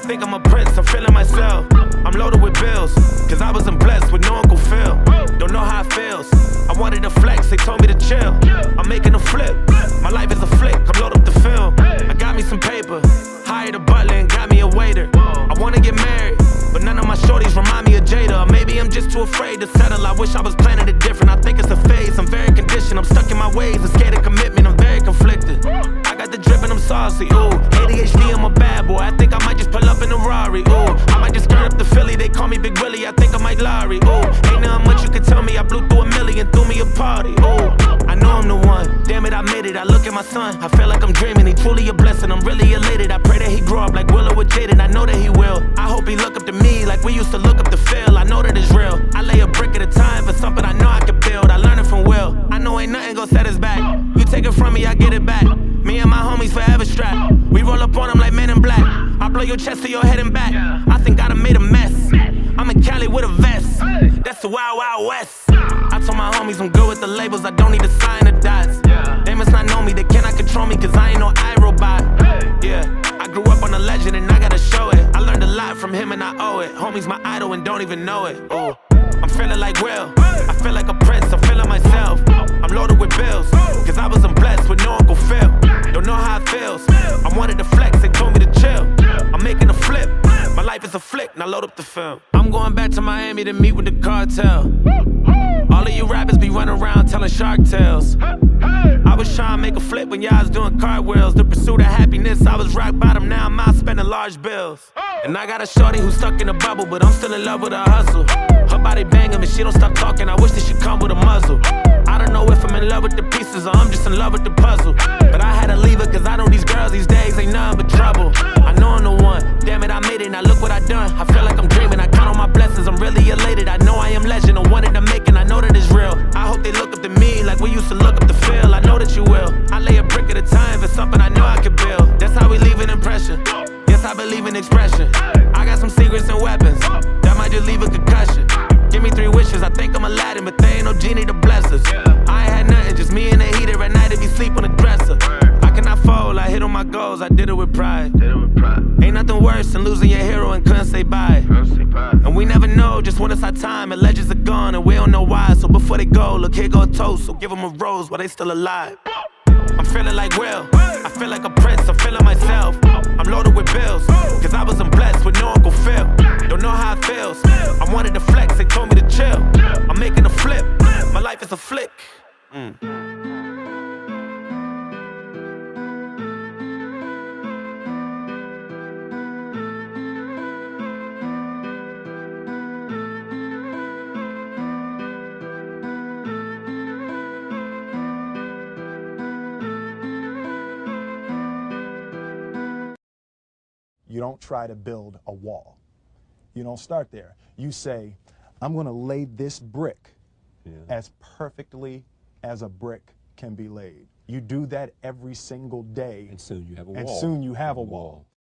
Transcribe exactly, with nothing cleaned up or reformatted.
think I'm a prince, I'm feeling myself. I'm loaded with bills, cause I wasn't blessed with no Uncle Phil. Don't know how it feels. I wanted to flex, they told me to chill. I'm making a flip, my life is a flick, I'm loaded up the film. I got me some paper, hired a butler and got me a waiter. I wanna get married, but none of my shorties remind me of Jada. Or maybe I'm just too afraid to settle, I wish I was planning it different. I think it's a phase, I'm very conditioned, I'm stuck in my ways, I'm scared of commitment, I'm very conflicted. I got the drip and I'm saucy, ooh. A D H D, I'm a bad boy, I think I might just pull up in a Rari, ooh. I might just skirt up the Philly, they call me Big Willie, I think I might Larry, ooh. Ain't nothing much you can tell me, I blew through a million, threw me a party, ooh. I know I'm the one, damn it, I made it, I look at my son, I feel like I'm dreaming, he truly a blessing, I'm really elated. I pray that he grow up like Willow with Jaden, I know that he will. I hope he look up to me like we used to look up to Phil, I know that it's real. I lay a brick at a time for something I know I can build, I learned it from Will. I know ain't nothing gon' set us back, you take it from me, I get it back. Me and my homies forever strapped, we roll up on them like Men in Black. I blow your chest to your head and back, I think I done made a mess. I'm in Cali with a vest, that's the Wild Wild West. I told my homies I'm good with the labels, I don't need to sign the dots. They must not know me, they cannot control me cause I ain't no iRobot. Yeah, I grew up on a legend and I gotta show it. I learned a lot from him and I owe it. Homie's my idol and don't even know it. Ooh, I'm feeling like Will, I feel like a prince, I'm feeling myself. I'm loaded with bills, cause I wasn't blessed with no Uncle Phil. Don't know how it feels, I wanted to flex, they told me to chill. I'm making a flip, my life is a flick, now load up the film. I'm going back to Miami to meet with the cartel. All of you rappers be running around telling shark tales. I was trying to make a flip when y'all was doing cartwheels. The pursuit of happiness, I was rock bottom, now I'm out spending large bills. And I got a shorty who's stuck in a bubble, but I'm still in love with her hustle. Her body banging, but she don't stop talking, I wish that she come with a muzzle. I don't know if I'm in love with the pieces or I'm just in love with the puzzle. But I had to leave her cause I know these girls these days ain't nothing but trouble. I know I'm the one, damn it I made it, now look what I done. I feel like I'm dreaming, I count on my blessings, I'm really elated. I know I am legend, I wanted to make and I know that it's real. I hope they look up to me like we used to look up to Phil, I know that you will. I lay a brick at a time for something I know I can build. That's how we leave an impression, yes I believe in expression. I got some secrets and weapons, that might just leave a concussion. Give me three wishes, I think I'm Aladdin, but there ain't no genie to bless us. I ain't had nothing, just me and the heater at night if you sleep on the dresser. I cannot fold, I hit on my goals, I did it with pride. Ain't nothing worse than losing your hero and couldn't say bye. And we never know just when it's our time, and legends are gone and we don't know why. So before they go, look here go a toast, so give them a rose while they still alive. I'm feeling like Will, I feel like a prince, I'm feeling myself. I'm loaded with bills, cause I wasn't blessed with no Uncle Phil. Don't know how it feels, I wanted to flex, they told me to chill. I'm making a flip, my life is a flick. Mm. You don't try to build a wall. You don't start there. You say, I'm going to lay this brick yeah. as perfectly as a brick can be laid. You do that every single day. And soon you have a and wall. And soon you have a wall. wall.